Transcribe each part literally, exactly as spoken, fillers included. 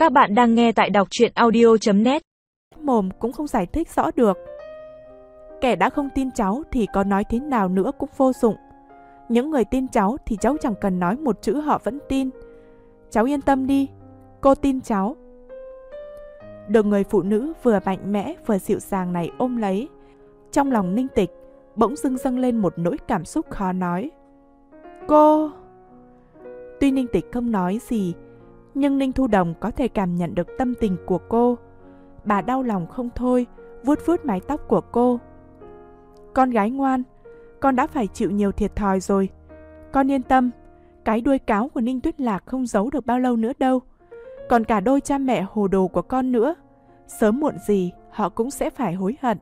Các bạn đang nghe tại đọc truyện audio chấm net. Mồm cũng không giải thích rõ được. Kẻ đã không tin cháu thì có nói thế nào nữa cũng vô dụng. Những người tin cháu thì cháu chẳng cần nói một chữ họ vẫn tin. Cháu yên tâm đi, cô tin cháu. Được người phụ nữ vừa mạnh mẽ vừa dịu dàng này ôm lấy, trong lòng Ninh Tịch bỗng dưng dâng lên một nỗi cảm xúc khó nói. Cô... Tuy Ninh Tịch không nói gì, nhưng Ninh Thu Đồng có thể cảm nhận được tâm tình của cô. Bà đau lòng không thôi, vuốt vuốt mái tóc của cô. Con gái ngoan, con đã phải chịu nhiều thiệt thòi rồi. Con yên tâm, cái đuôi cáo của Ninh Tuyết Lạc không giấu được bao lâu nữa đâu. Còn cả đôi cha mẹ hồ đồ của con nữa, sớm muộn gì họ cũng sẽ phải hối hận.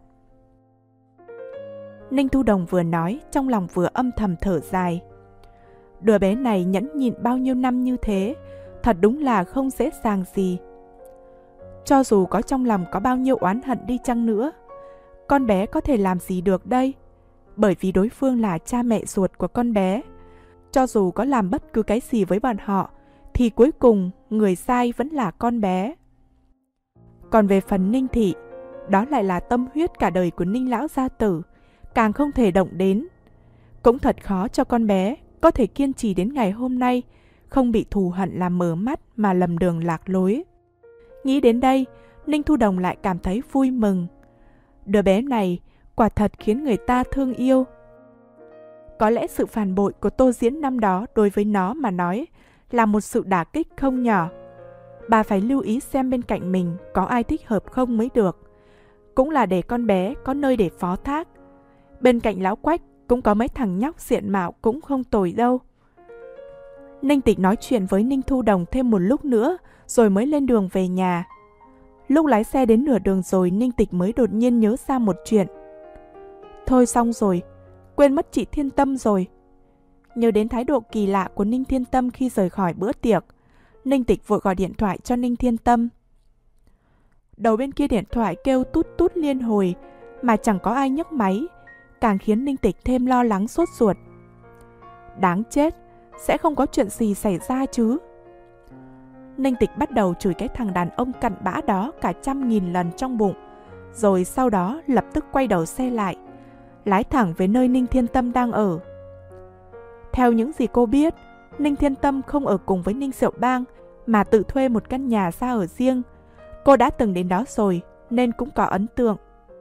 Ninh Thu Đồng vừa nói, trong lòng vừa âm thầm thở dài. Đứa bé này nhẫn nhịn bao nhiêu năm như thế, thật đúng là không dễ dàng gì. Cho dù có trong lòng có bao nhiêu oán hận đi chăng nữa, con bé có thể làm gì được đây? Bởi vì đối phương là cha mẹ ruột của con bé. Cho dù có làm bất cứ cái gì với bọn họ, thì cuối cùng người sai vẫn là con bé. Còn về phần Ninh Thị, đó lại là tâm huyết cả đời của Ninh lão gia tử, càng không thể động đến. Cũng thật khó cho con bé có thể kiên trì đến ngày hôm nay, không bị thù hận làm mờ mắt mà lầm đường lạc lối. Nghĩ đến đây, Ninh Thu Đồng lại cảm thấy vui mừng. Đứa bé này quả thật khiến người ta thương yêu. Có lẽ sự phản bội của Tô Diễn năm đó đối với nó mà nói là một sự đả kích không nhỏ. Bà phải lưu ý xem bên cạnh mình có ai thích hợp không mới được. Cũng là để con bé có nơi để phó thác. Bên cạnh lão Quách cũng có mấy thằng nhóc diện mạo cũng không tồi đâu. Ninh Tịch nói chuyện với Ninh Thu Đồng thêm một lúc nữa rồi mới lên đường về nhà. Lúc lái xe đến nửa đường rồi, Ninh Tịch mới đột nhiên nhớ ra một chuyện. Thôi xong rồi, quên mất chị Thiên Tâm rồi. Nhớ đến thái độ kỳ lạ của Ninh Thiên Tâm khi rời khỏi bữa tiệc, Ninh Tịch vội gọi điện thoại cho Ninh Thiên Tâm. Đầu bên kia điện thoại kêu tút tút liên hồi mà chẳng có ai nhấc máy, càng khiến Ninh Tịch thêm lo lắng sốt ruột. Đáng chết, sẽ không có chuyện gì xảy ra chứ? Ninh Tịch bắt đầu chửi cái thằng đàn ông cặn bã đó cả trăm nghìn lần trong bụng, rồi sau đó lập tức quay đầu xe lại, lái thẳng về nơi Ninh Thiên Tâm đang ở. Theo những gì cô biết, Ninh Thiên Tâm không ở cùng với Ninh Diệu Bang mà tự thuê một căn nhà ra ở riêng. Cô đã từng đến đó rồi nên cũng có ấn tượng.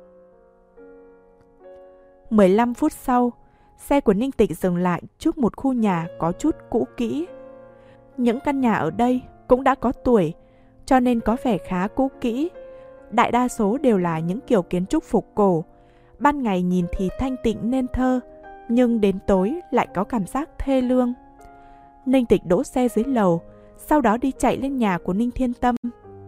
mười lăm phút sau, xe của Ninh Tịch dừng lại trước một khu nhà có chút cũ kỹ. Những căn nhà ở đây cũng đã có tuổi, cho nên có vẻ khá cũ kỹ. Đại đa số đều là những kiểu kiến trúc phục cổ. Ban ngày nhìn thì thanh tịnh nên thơ, nhưng đến tối lại có cảm giác thê lương. Ninh Tịch đỗ xe dưới lầu, sau đó đi chạy lên nhà của Ninh Thiên Tâm.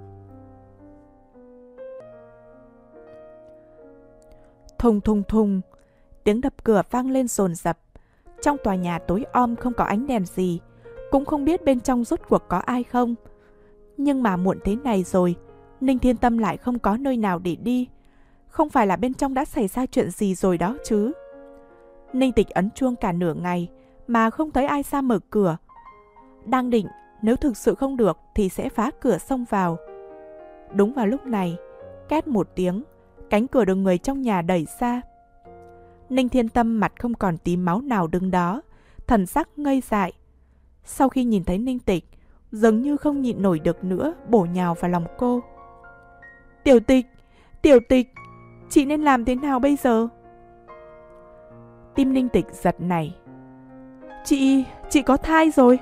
Thùng thùng thùng, tiếng đập cửa vang lên dồn dập. Trong tòa nhà tối om không có ánh đèn gì, cũng không biết bên trong rốt cuộc có ai không. Nhưng mà muộn thế này rồi, Ninh Thiên Tâm lại không có nơi nào để đi. Không phải là bên trong đã xảy ra chuyện gì rồi đó chứ? Ninh Tịch ấn chuông cả nửa ngày mà không thấy ai ra mở cửa. Đang định nếu thực sự không được thì sẽ phá cửa xông vào. Đúng vào lúc này, két một tiếng, cánh cửa được người trong nhà đẩy ra. Ninh Thiên Tâm mặt không còn tí máu nào đứng đó, thần sắc ngây dại. Sau khi nhìn thấy Ninh Tịch, dường như không nhịn nổi được nữa, bổ nhào vào lòng cô. Tiểu Tịch, Tiểu Tịch, chị nên làm thế nào bây giờ? Tim Ninh Tịch giật nảy. Chị, chị có thai rồi.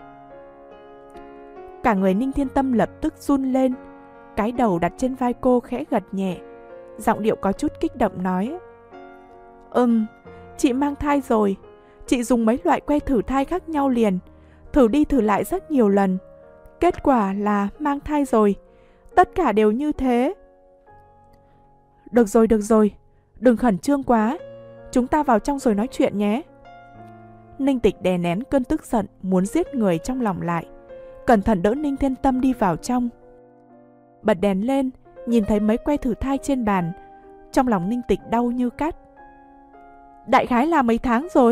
Cả người Ninh Thiên Tâm lập tức run lên, cái đầu đặt trên vai cô khẽ gật nhẹ, giọng điệu có chút kích động nói. Ừm, chị mang thai rồi. Chị dùng mấy loại que thử thai khác nhau liền, thử đi thử lại rất nhiều lần. Kết quả là mang thai rồi. Tất cả đều như thế. Được rồi, được rồi, đừng khẩn trương quá. Chúng ta vào trong rồi nói chuyện nhé. Ninh Tịch đè nén cơn tức giận muốn giết người trong lòng lại, cẩn thận đỡ Ninh Thiên Tâm đi vào trong. Bật đèn lên, nhìn thấy mấy que thử thai trên bàn, trong lòng Ninh Tịch đau như cắt. Đại khái là mấy tháng rồi?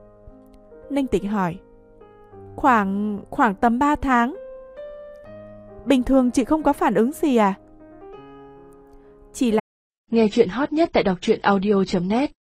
Ninh Tịch hỏi. Khoảng, khoảng tầm ba tháng. Bình thường chị không có phản ứng gì à? Chỉ là... Nghe chuyện hot nhất tại đọc truyện audio chấm net